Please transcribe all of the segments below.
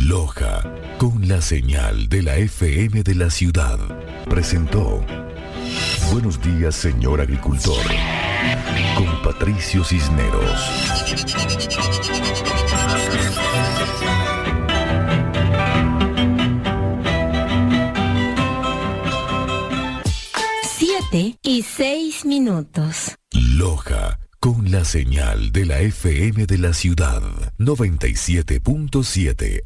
Loja, con la señal de la FM de la ciudad, presentó Buenos días, señor agricultor, con Patricio Cisneros. Y 6 minutos. Loja, con la señal de la FM de la ciudad, 97.7.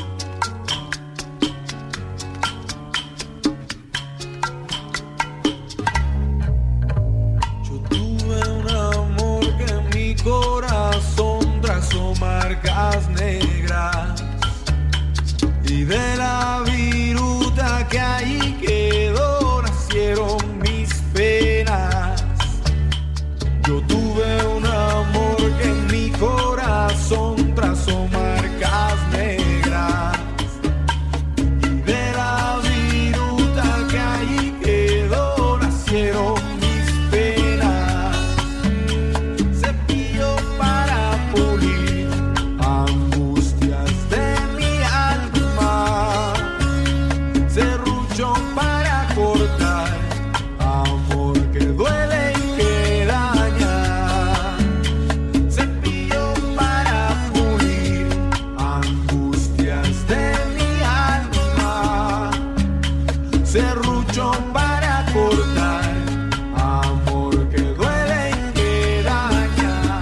Yo tuve un amor que en mi corazón trazó marcas negras, y de la viruta que ahí quedó nacieron mis penas. Yo tuve un amor que en mi corazón trazó marcas negras, y de la viruta que ahí quedó nacieron mis penas. Cepillo para pulir angustias de mi alma, serrucho para cortar amor que duele y que daña. Cepillo para pulir angustias de mi alma, serrucho para cortar amor que duele y que daña.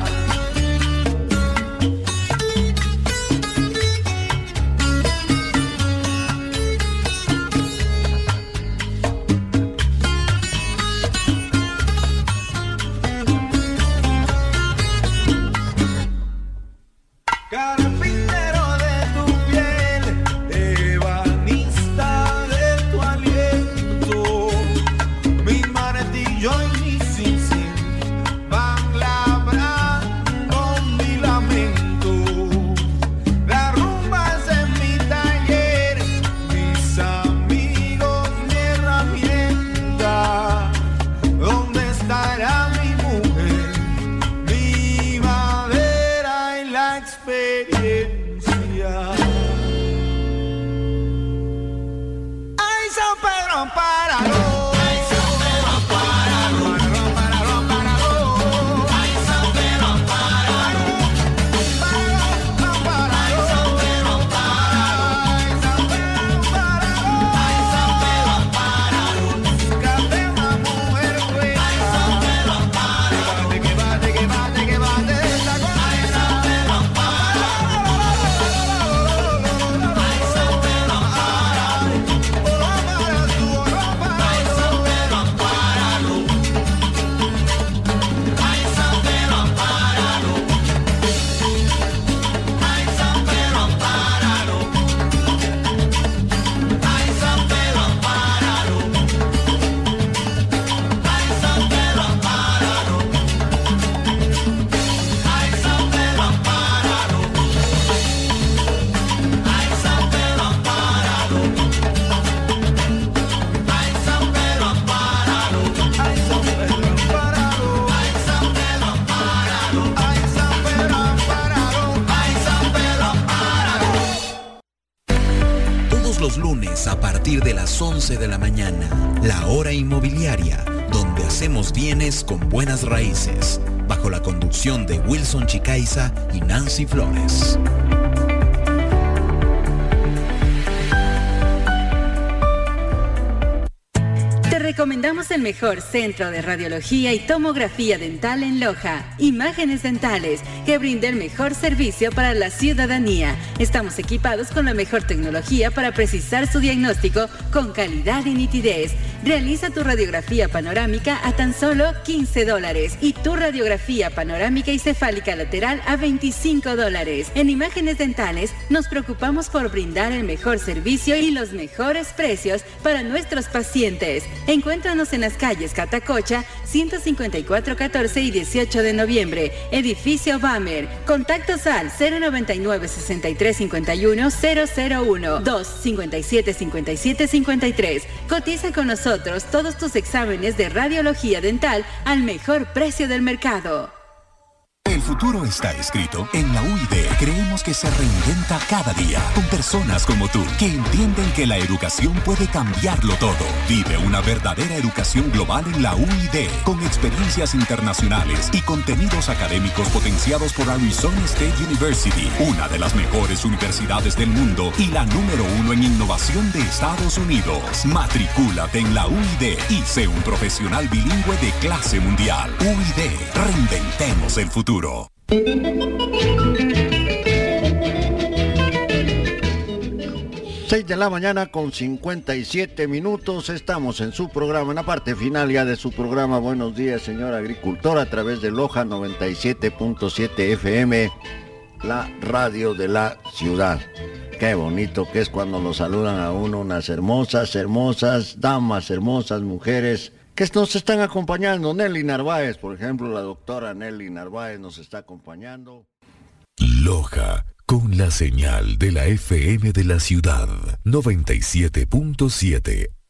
Carpintero de tu piel, ebanista de tu aliento, mi martillo y mi cincin van labrando mi lamento. La rumba es en mi taller, mis amigos, mi herramienta. ¿Dónde estará mi mujer, mi madera y la experiencia? ¡Ay, San Pedro, ampáralo! ¡Ay, San Pedro, ampáralo! ¡Ampáralo, ampáralo! ¡Ay, San Pedro, ampáralo! ¡Ampáralo, ampáralo! ¡Ay, San Pedro, ampáralo! ¡Ay, San Pedro, ampáralo! ¡Ay, San Pedro, ampáralo! Buscate una mujer buena. ¡Ay, San Pedro, ampáralo! Que bate, que bate, que bate esta cosa. ¡Ay, San Pedro, ampáralo! ¡Ay, San Pedro, ampáralo! ¡Ampara tu ropa! ¡Ay, San Pedro, ampáralo! ¡Ay, San Pedro, ampáralo! ¡Ay, San Pedro, ampáralo! ¡Ay, San Pedro, ampáralo! ¡Ay, San Pedro, ampáralo! ¡Ay, San Pedro, ampáralo! ¡Ay, San Pedro, ampáralo! ¡Ay, San Pedro, ampáralo! ¡Ay, San Pedro, ampáralo! ¡Ay, San Pedro, ampáralo! ¡Ay, San Pedro, ampáralo! ¡Ay, San Pedro, ampáralo! Todos los lunes a partir de las 11 de la mañana, La Hora Inmobiliaria, donde hacemos bienes con buenas raíces, bajo la conducción de Wilson Chicaiza y Nancy Flores. Te recomendamos el mejor centro de radiología y tomografía dental en Loja. Imágenes Dentales, que brinda el mejor servicio para la ciudadanía. Estamos equipados con la mejor tecnología para precisar su diagnóstico con calidad y nitidez. Realiza tu radiografía panorámica a tan solo $15 y tu radiografía panorámica y cefálica lateral a $25. En Imágenes Dentales nos preocupamos por brindar el mejor servicio y los mejores precios para nuestros pacientes. Encuéntranos en las calles Catacocha, 154-14 y 18 de noviembre, edificio Bamer. Contactos al 099-6351-001, 2-57-57-53. Cotiza con nosotros todos tus exámenes de radiología dental al mejor precio del mercado. El futuro está escrito, en la UID creemos que se reinventa cada día con personas como tú que entienden que la educación puede cambiarlo todo. Vive una verdadera educación global en la UID con experiencias internacionales y contenidos académicos potenciados por Arizona State University, una de las mejores universidades del mundo y la número 1 en innovación de Estados Unidos. Matricúlate en la UID y sé un profesional bilingüe de clase mundial. UID, reinventemos el futuro. 6 de la mañana con 57 minutos, estamos en su programa, en la parte final ya de su programa. Buenos días, señor agricultor, a través de Loja 97.7 FM, la radio de la ciudad. Qué bonito que es cuando lo saludan a uno unas hermosas damas, hermosas mujeres que nos están acompañando. Nelly Narváez, por ejemplo, la doctora Nelly Narváez nos está acompañando. Loja, con la señal de la FM de la ciudad, 97.7